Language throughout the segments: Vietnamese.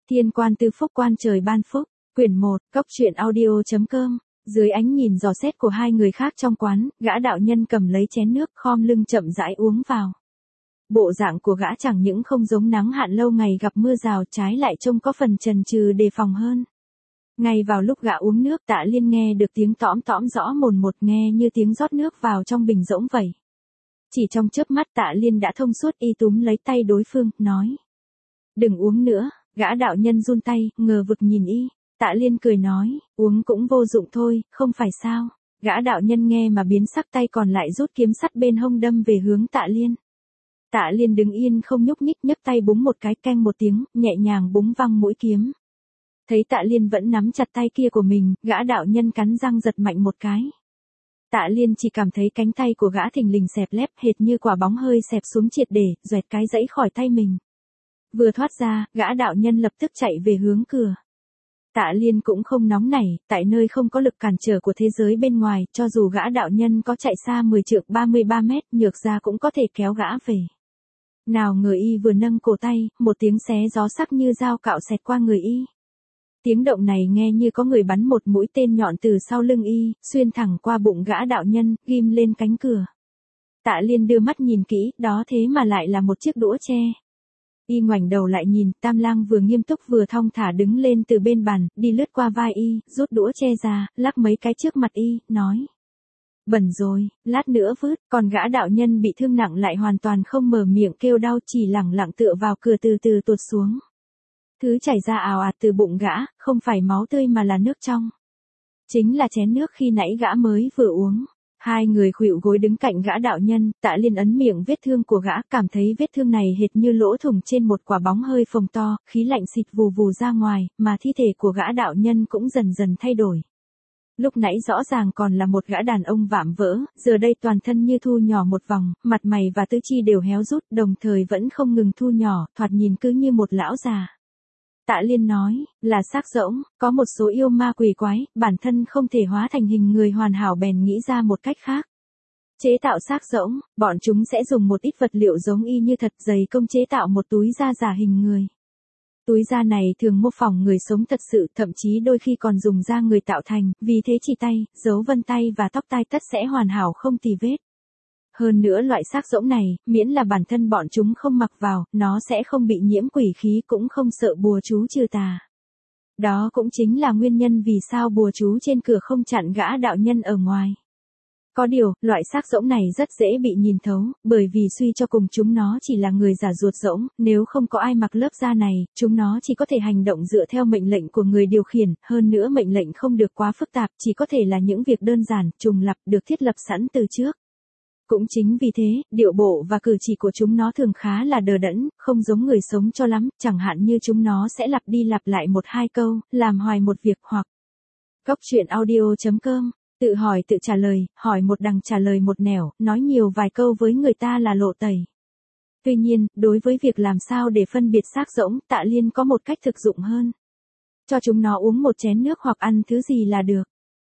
Thiên quan tư phúc quan trời ban phúc, quyển 1, cốc truyện audio.com. Dưới ánh nhìn dò xét của hai người khác trong quán, gã đạo nhân cầm lấy chén nước khom lưng chậm rãi uống vào. Bộ dạng của gã chẳng những không giống nắng hạn lâu ngày gặp mưa rào, trái lại trông có phần chần chừ đề phòng hơn. Ngay vào lúc gã uống nước, Tạ Liên nghe được tiếng tõm tõm rõ mồn một, nghe như tiếng rót nước vào trong bình rỗng vậy. Chỉ trong chớp mắt Tạ Liên đã thông suốt, y túm lấy tay đối phương, nói: "Đừng uống nữa." Gã đạo nhân run tay, ngờ vực nhìn y. Tạ Liên cười nói: "Uống cũng vô dụng thôi, không phải sao?" Gã đạo nhân nghe mà biến sắc, tay còn lại rút kiếm sắt bên hông đâm về hướng Tạ Liên. Tạ Liên đứng yên không nhúc nhích, nhấc tay búng một cái, keng một tiếng, nhẹ nhàng búng văng mũi kiếm. Thấy Tạ Liên vẫn nắm chặt tay kia của mình, gã đạo nhân cắn răng giật mạnh một cái. Tạ Liên chỉ cảm thấy cánh tay của gã thình lình xẹp lép, hệt như quả bóng hơi xẹp xuống triệt để, xoẹt cái giãy khỏi tay mình. Vừa thoát ra, gã đạo nhân lập tức chạy về hướng cửa. Tạ Liên cũng không nóng nảy, tại nơi không có lực cản trở của thế giới bên ngoài, cho dù gã đạo nhân có chạy xa 10 trượng 33 mét, nhược ra cũng có thể kéo gã về. Nào ngờ y vừa nâng cổ tay, một tiếng xé gió sắc như dao cạo xẹt qua người y. Tiếng động này nghe như có người bắn một mũi tên nhọn từ sau lưng y, xuyên thẳng qua bụng gã đạo nhân, ghim lên cánh cửa. Tạ Liên đưa mắt nhìn kỹ, đó thế mà lại là một chiếc đũa tre. Y ngoảnh đầu lại nhìn, Tam Lang vừa nghiêm túc vừa thong thả đứng lên từ bên bàn, đi lướt qua vai y, rút đũa tre ra, lắc mấy cái trước mặt y, nói: "Bẩn rồi, lát nữa vứt." Còn gã đạo nhân bị thương nặng lại hoàn toàn không mở miệng kêu đau, chỉ lẳng lặng tựa vào cửa từ từ tuột xuống. Thứ chảy ra ào ạt từ bụng gã, không phải máu tươi mà là nước trong. Chính là chén nước khi nãy gã mới vừa uống. Hai người khuỵu gối đứng cạnh gã đạo nhân, Tạ Liên ấn miệng vết thương của gã, cảm thấy vết thương này hệt như lỗ thủng trên một quả bóng hơi phồng to, khí lạnh xịt vù vù ra ngoài, mà thi thể của gã đạo nhân cũng dần dần thay đổi. Lúc nãy rõ ràng còn là một gã đàn ông vạm vỡ, giờ đây toàn thân như thu nhỏ một vòng, mặt mày và tứ chi đều héo rút, đồng thời vẫn không ngừng thu nhỏ, thoạt nhìn cứ như một lão già. Tạ Liên nói: "Là xác rỗng, có một số yêu ma quỷ quái, bản thân không thể hóa thành hình người hoàn hảo bèn nghĩ ra một cách khác. Chế tạo xác rỗng, bọn chúng sẽ dùng một ít vật liệu giống y như thật, dày công chế tạo một túi da giả hình người. Túi da này thường mô phỏng người sống thật sự, thậm chí đôi khi còn dùng da người tạo thành, vì thế chỉ tay, dấu vân tay và tóc tai tất sẽ hoàn hảo không tì vết. Hơn nữa loại xác rỗng này, miễn là bản thân bọn chúng không mặc vào, nó sẽ không bị nhiễm quỷ khí, cũng không sợ bùa chú trừ tà. Đó cũng chính là nguyên nhân vì sao bùa chú trên cửa không chặn gã đạo nhân ở ngoài. Có điều, loại xác rỗng này rất dễ bị nhìn thấu, bởi vì suy cho cùng chúng nó chỉ là người giả ruột rỗng, nếu không có ai mặc lớp da này, chúng nó chỉ có thể hành động dựa theo mệnh lệnh của người điều khiển, hơn nữa mệnh lệnh không được quá phức tạp, chỉ có thể là những việc đơn giản, trùng lặp, được thiết lập sẵn từ trước. Cũng chính vì thế, điệu bộ và cử chỉ của chúng nó thường khá là đờ đẫn, không giống người sống cho lắm, chẳng hạn như chúng nó sẽ lặp đi lặp lại một hai câu, làm hoài một việc hoặc. Cốc truyện audio.com, tự hỏi tự trả lời, hỏi một đằng trả lời một nẻo, nói nhiều vài câu với người ta là lộ tẩy. Tuy nhiên, đối với việc làm sao để phân biệt xác rỗng, Tạ Liên có một cách thực dụng hơn. Cho chúng nó uống một chén nước hoặc ăn thứ gì là được.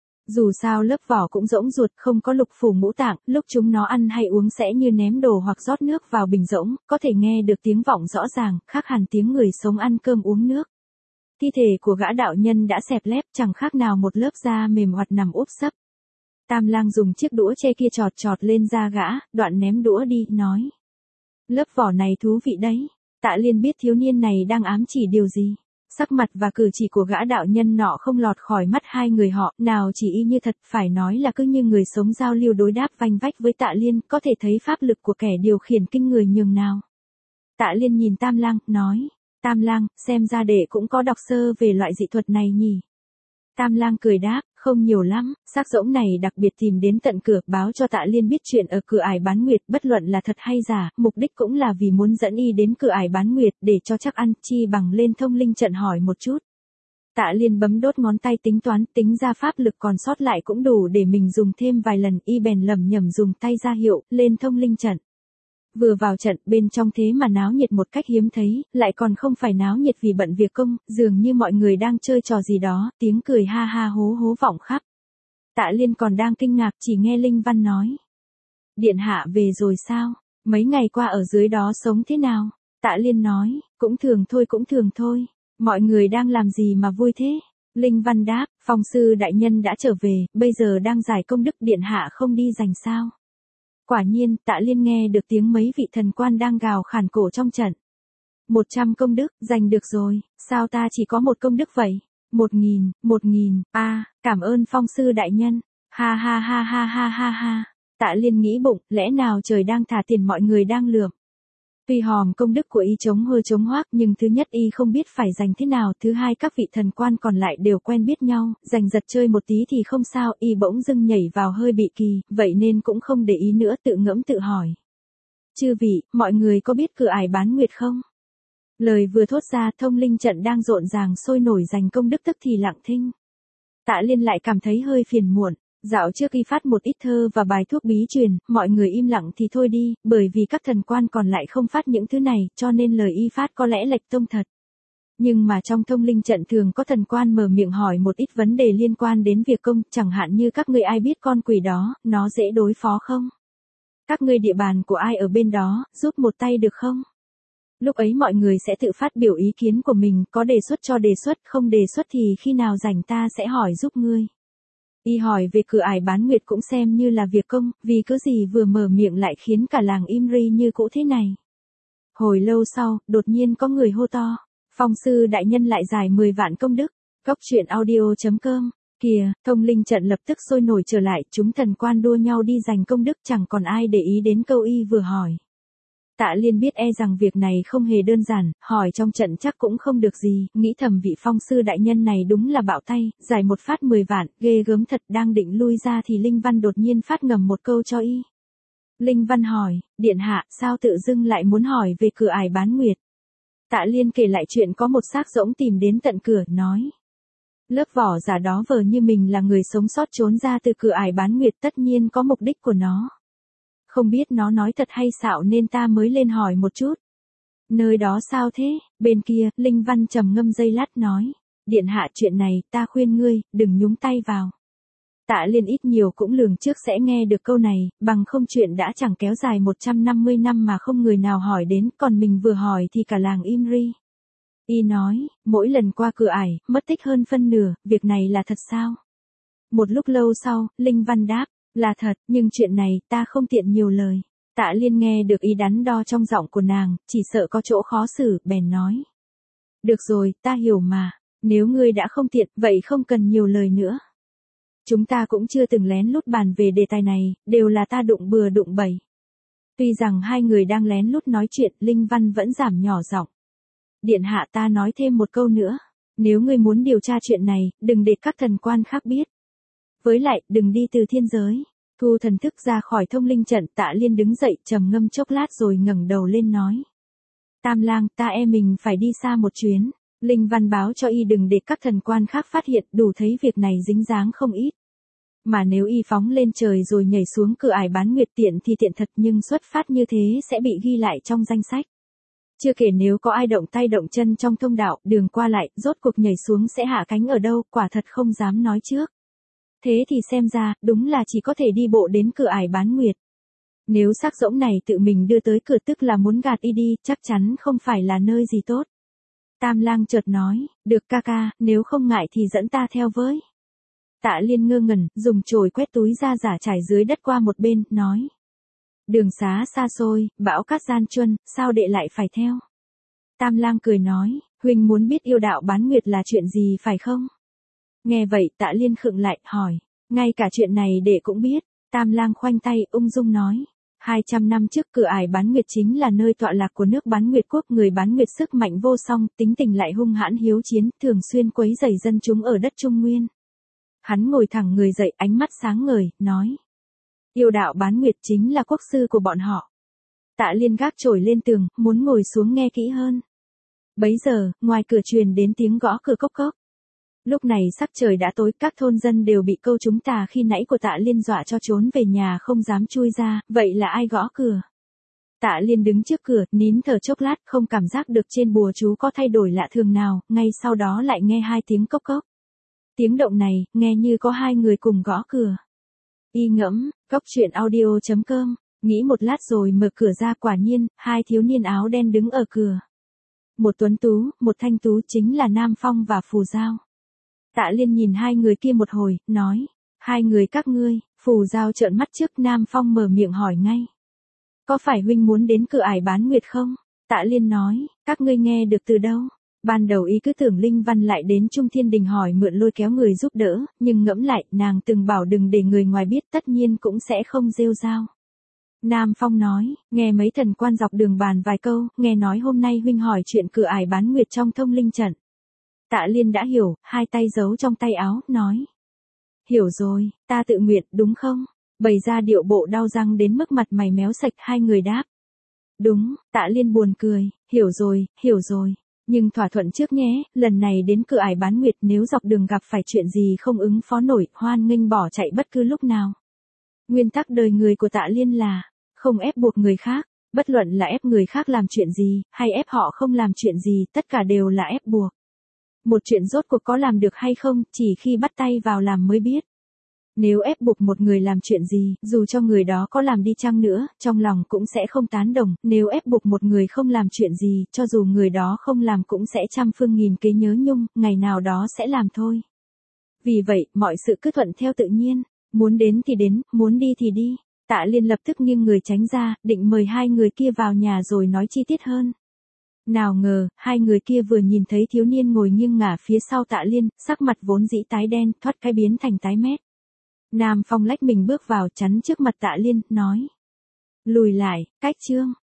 Dù sao lớp vỏ cũng rỗng ruột, không có lục phủ ngũ tạng, lúc chúng nó ăn hay uống sẽ như ném đồ hoặc rót nước vào bình rỗng, có thể nghe được tiếng vọng rõ ràng, khác hẳn tiếng người sống ăn cơm uống nước. Thi thể của gã đạo nhân đã xẹp lép, chẳng khác nào một lớp da mềm hoạt nằm úp sấp. Tam Lang dùng chiếc đũa tre kia chọt chọt lên da gã, đoạn ném đũa đi, nói: "Lớp vỏ này thú vị đấy." Tạ Liên biết thiếu niên này đang ám chỉ điều gì. Sắc mặt và cử chỉ của gã đạo nhân nọ không lọt khỏi mắt hai người họ, nào chỉ y như thật, phải nói là cứ như người sống giao lưu đối đáp vanh vách với Tạ Liên, có thể thấy pháp lực của kẻ điều khiển kinh người nhường nào. Tạ Liên nhìn Tam Lang, nói: "Tam Lang, xem ra đệ cũng có đọc sơ về loại dị thuật này nhỉ?" Tam Lang cười đáp: "Không nhiều lắm, xác rỗng này đặc biệt tìm đến tận cửa, báo cho Tạ Liên biết chuyện ở cửa ải bán nguyệt, bất luận là thật hay giả, mục đích cũng là vì muốn dẫn y đến cửa ải bán nguyệt, để cho chắc ăn, chi bằng lên thông linh trận hỏi một chút." Tạ Liên bấm đốt ngón tay tính toán, tính ra pháp lực còn sót lại cũng đủ để mình dùng thêm vài lần, y bèn lẩm nhẩm dùng tay ra hiệu, lên thông linh trận. Vừa vào trận, bên trong thế mà náo nhiệt một cách hiếm thấy, lại còn không phải náo nhiệt vì bận việc công, dường như mọi người đang chơi trò gì đó, tiếng cười ha ha hố hố vọng khắp. Tạ Liên còn đang kinh ngạc, chỉ nghe Linh Văn nói: "Điện hạ về rồi sao? Mấy ngày qua ở dưới đó sống thế nào?" Tạ Liên nói: cũng thường thôi." Mọi người đang làm gì mà vui thế? Linh Văn đáp, phong sư đại nhân đã trở về, bây giờ đang giải công đức, điện hạ không đi giành sao? Quả nhiên, Tạ Liên nghe được tiếng mấy vị thần quan đang gào khản cổ trong trận. 100 công đức, giành được rồi, sao ta chỉ có 1 công đức vậy? 1000, cảm ơn phong sư đại nhân. Ha ha ha ha ha ha ha. Tạ Liên nghĩ bụng, lẽ nào trời đang thả tiền mọi người đang lượm. Tuy hòm công đức của y chống hơ chống hoác, nhưng thứ nhất y không biết phải giành thế nào, thứ hai các vị thần quan còn lại đều quen biết nhau, giành giật chơi một tí thì không sao, y bỗng dưng nhảy vào hơi bị kỳ, vậy nên cũng không để ý nữa, tự ngẫm tự hỏi. Chư vị, mọi người có biết cửa ải bán nguyệt không? Lời vừa thốt ra, thông linh trận đang rộn ràng sôi nổi giành công đức tức thì lặng thinh. Tạ Liên lại cảm thấy hơi phiền muộn. Dạo trước y phát một ít thơ và bài thuốc bí truyền, mọi người im lặng thì thôi đi, bởi vì các thần quan còn lại không phát những thứ này, cho nên lời y phát có lẽ lệch tông thật. Nhưng mà trong thông linh trận thường có thần quan mở miệng hỏi một ít vấn đề liên quan đến việc công, chẳng hạn như các ngươi ai biết con quỷ đó, nó dễ đối phó không? Các ngươi địa bàn của ai ở bên đó, giúp một tay được không? Lúc ấy mọi người sẽ tự phát biểu ý kiến của mình, có đề xuất cho đề xuất, không đề xuất thì khi nào rảnh ta sẽ hỏi giúp ngươi. Y hỏi về cửa ải bán nguyệt cũng xem như là việc công, vì cứ gì vừa mở miệng lại khiến cả làng im ri như cũ thế này. Hồi lâu sau, đột nhiên có người hô to, phong sư đại nhân lại giải 10 vạn công đức. Cốc truyện audio.com. Kìa, thông linh trận lập tức sôi nổi trở lại, chúng thần quan đua nhau đi giành công đức, chẳng còn ai để ý đến câu y vừa hỏi. Tạ Liên biết rằng việc này không hề đơn giản, hỏi trong trận chắc cũng không được gì, nghĩ thầm vị phong sư đại nhân này đúng là bạo tay, giải một phát 10 vạn, ghê gớm thật, đang định lui ra thì Linh Văn đột nhiên phát ngầm một câu cho y. Linh Văn hỏi, điện hạ, sao tự dưng lại muốn hỏi về cửa ải bán nguyệt? Tạ Liên kể lại chuyện có một xác rỗng tìm đến tận cửa, nói. Lớp vỏ giả đó vờ như mình là người sống sót trốn ra từ cửa ải bán nguyệt, tất nhiên có mục đích của nó. Không biết nó nói thật hay xạo nên ta mới lên hỏi một chút. Nơi đó sao thế? Bên kia, Linh Văn trầm ngâm giây lát nói. Điện hạ, chuyện này, ta khuyên ngươi, đừng nhúng tay vào. Tạ Liên ít nhiều cũng lường trước sẽ nghe được câu này, bằng không chuyện đã chẳng kéo dài 150 năm mà không người nào hỏi đến, còn mình vừa hỏi thì cả làng im ri. Y nói, mỗi lần qua cửa ải, mất tích hơn phân nửa, việc này là thật sao? Một lúc lâu sau, Linh Văn đáp. Là thật, nhưng chuyện này, ta không tiện nhiều lời. Tạ Liên nghe được ý đắn đo trong giọng của nàng, chỉ sợ có chỗ khó xử, bèn nói. Được rồi, ta hiểu mà. Nếu ngươi đã không tiện, vậy không cần nhiều lời nữa. Chúng ta cũng chưa từng lén lút bàn về đề tài này, đều là ta đụng bừa đụng bẩy. Tuy rằng hai người đang lén lút nói chuyện, Linh Văn vẫn giảm nhỏ giọng. Điện hạ, ta nói thêm một câu nữa. Nếu ngươi muốn điều tra chuyện này, đừng để các thần quan khác biết. Với lại, đừng đi từ thiên giới. Thu thần thức ra khỏi thông linh trận, Tạ Liên đứng dậy, trầm ngâm chốc lát rồi ngẩng đầu lên nói. Tam lang, ta mình phải đi xa một chuyến. Linh Văn báo cho y đừng để các thần quan khác phát hiện, đủ thấy việc này dính dáng không ít. Mà nếu y phóng lên trời rồi nhảy xuống cửa ải bán nguyệt tiện thì tiện thật, nhưng xuất phát như thế sẽ bị ghi lại trong danh sách. Chưa kể nếu có ai động tay động chân trong thông đạo, đường qua lại, rốt cuộc nhảy xuống sẽ hạ cánh ở đâu, quả thật không dám nói trước. Thế thì xem ra, đúng là chỉ có thể đi bộ đến cửa ải bán nguyệt. Nếu xác rỗng này tự mình đưa tới cửa tức là muốn gạt y đi, chắc chắn không phải là nơi gì tốt. Tam lang chợt nói, được ca ca, nếu không ngại thì dẫn ta theo với. Tạ Liên ngơ ngẩn, dùng chổi quét túi da giả trải dưới đất qua một bên, nói. Đường xá xa xôi, bão cát gian truân, sao đệ lại phải theo? Tam lang cười nói, huynh muốn biết yêu đạo bán nguyệt là chuyện gì phải không? Nghe vậy, Tạ Liên khựng lại, hỏi. Ngay cả chuyện này đệ cũng biết. Tam lang khoanh tay, ung dung nói. 200 năm trước cửa ải bán nguyệt chính là nơi tọa lạc của nước bán nguyệt quốc. Người bán nguyệt sức mạnh vô song, tính tình lại hung hãn hiếu chiến, thường xuyên quấy rầy dân chúng ở đất Trung Nguyên. Hắn ngồi thẳng người dậy, ánh mắt sáng ngời, nói. Yêu đạo bán nguyệt chính là quốc sư của bọn họ. Tạ Liên gác chổi lên tường, muốn ngồi xuống nghe kỹ hơn. Bấy giờ, ngoài cửa truyền đến tiếng gõ cửa cốc cốc. Lúc này sắc trời đã tối, các thôn dân đều bị câu chúng tà khi nãy của Tạ Liên dọa cho trốn về nhà không dám chui ra, vậy là ai gõ cửa? Tạ Liên đứng trước cửa, nín thở chốc lát, không cảm giác được trên bùa chú có thay đổi lạ thường nào, ngay sau đó lại nghe hai tiếng cốc cốc. Tiếng động này, nghe như có hai người cùng gõ cửa. Y ngẫm, cốc truyện audio.com, nghĩ một lát rồi mở cửa ra, quả nhiên, hai thiếu niên áo đen đứng ở cửa. Một tuấn tú, một thanh tú chính là Nam Phong và Phù Giao. Tạ Liên nhìn hai người kia một hồi, nói. Hai người các ngươi, Phù Giao trợn mắt trước Nam Phong mở miệng hỏi ngay. Có phải huynh muốn đến Cửa Ải Bán Nguyệt không? Tạ Liên nói, các ngươi nghe được từ đâu? Ban đầu ý cứ tưởng Linh Văn lại đến Trung Thiên Đình hỏi mượn lôi kéo người giúp đỡ, nhưng ngẫm lại, nàng từng bảo đừng để người ngoài biết, tất nhiên cũng sẽ không rêu rao. Nam Phong nói, nghe mấy thần quan dọc đường bàn vài câu, nghe nói hôm nay huynh hỏi chuyện Cửa Ải Bán Nguyệt trong Thông Linh trận. Tạ Liên đã hiểu, hai tay giấu trong tay áo, nói. Hiểu rồi, ta tự nguyện, đúng không? Bày ra điệu bộ đau răng đến mức mặt mày méo sạch, hai người đáp. Đúng, Tạ Liên buồn cười, hiểu rồi. Nhưng thỏa thuận trước nhé, lần này đến Cửa Ải Bán Nguyệt nếu dọc đường gặp phải chuyện gì không ứng phó nổi, hoan nghênh bỏ chạy bất cứ lúc nào. Nguyên tắc đời người của Tạ Liên là, không ép buộc người khác, bất luận là ép người khác làm chuyện gì, hay ép họ không làm chuyện gì, tất cả đều là ép buộc. Một chuyện rốt cuộc có làm được hay không, chỉ khi bắt tay vào làm mới biết. Nếu ép buộc một người làm chuyện gì, dù cho người đó có làm đi chăng nữa, trong lòng cũng sẽ không tán đồng, nếu ép buộc một người không làm chuyện gì, cho dù người đó không làm cũng sẽ trăm phương nghìn kế nhớ nhung, ngày nào đó sẽ làm thôi. Vì vậy, mọi sự cứ thuận theo tự nhiên, muốn đến thì đến, muốn đi thì đi. Tạ Liên lập tức nghiêng người tránh ra, định mời hai người kia vào nhà rồi nói chi tiết hơn. Nào ngờ, hai người kia vừa nhìn thấy thiếu niên ngồi nghiêng ngả phía sau Tạ Liên, sắc mặt vốn dĩ tái đen, thoát cái biến thành tái mét. Nam Phong lách mình bước vào chắn trước mặt Tạ Liên, nói. Lùi lại, cách chương.